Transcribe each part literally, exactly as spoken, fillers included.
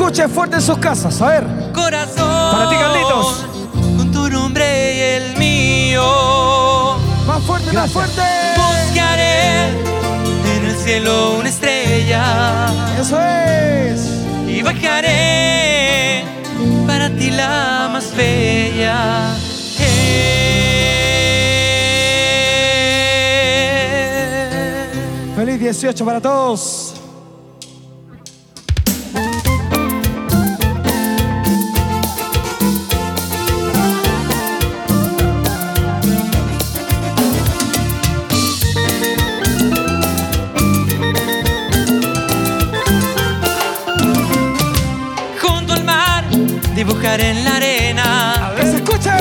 escuche fuerte en sus casas, a ver. Corazón, para ti, Carlitos, con tu nombre y el mío. Más fuerte, gracias. Más fuerte. Buscaré en el cielo una estrella. Eso es. Y bajaré para ti la más bella. Eh. Feliz dieciocho para todos. Dibujar en la arena. ¡Que se escuche!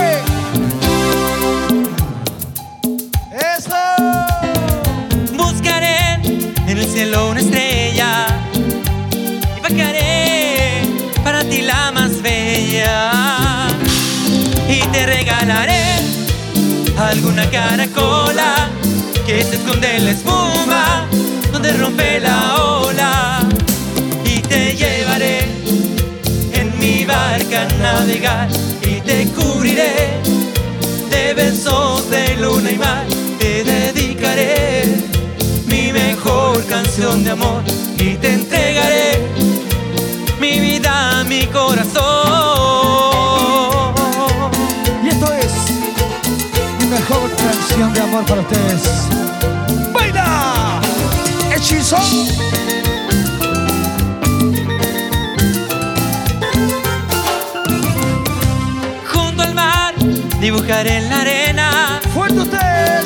¡Eso! Buscaré en el cielo una estrella y bajaré para ti la más bella. Y te regalaré alguna caracola que se esconde en la espuma donde rompe la ola. Y te llevaré mi barca a navegar y te cubriré de besos de luna y mar. Te dedicaré mi mejor canción de amor y te entregaré mi vida, mi corazón. Y esto es mi mejor canción de amor para ustedes. ¡Baila! ¡Hechizo! Dibujar en la arena. ¡Fuerte ustedes!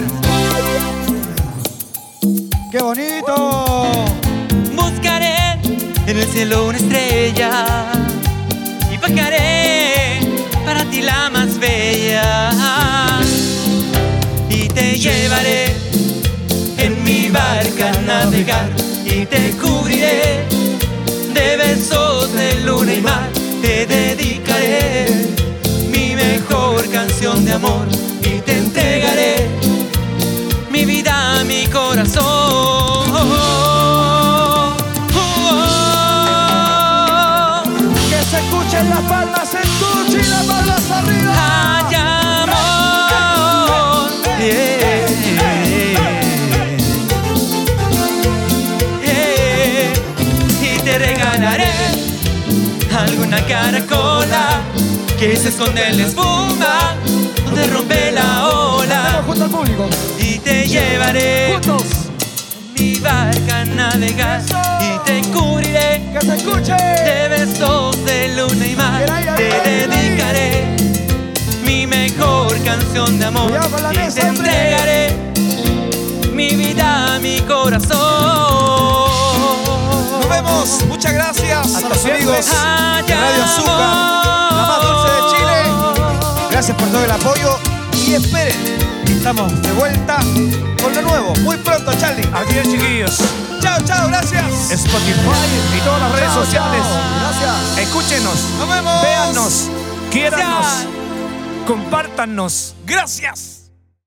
¡Qué bonito! Buscaré en el cielo una estrella y bajaré para ti la más bella. Y te llevaré en mi barca a navegar y te cubriré de besos de luna y mar. Te dedicaré mi mejor canción de amor y te entregaré mi vida, mi corazón. Oh, oh, oh. Que se escuchen las palmas en tu y las palmas arriba. Hay amor. Yeah. Yeah. Y te regalaré alguna caracola que se esconde en la espuma donde rompe la ola. Junto al público. Y te llevaré juntos mi barca a navegar. Eso. Y te cubriré que se escuche de besos de luna y mar. Ay, ay, te ay, dedicaré ay. mi mejor canción de amor y mesa, te entregaré hombre. mi vida, mi corazón. Nos vemos, muchas gracias hasta a los amigos de Radio Azúcar, la más dulce de Chile. Gracias por todo el apoyo y esperen, estamos de vuelta con lo nuevo, muy pronto, Charlie. Adiós, chiquillos. Chao, chao, gracias. Spotify y todas las redes chao, sociales. Chao. Gracias. Escúchenos. Nos vemos. Véannos. Quiérannos. Gracias. Compártannos. Gracias.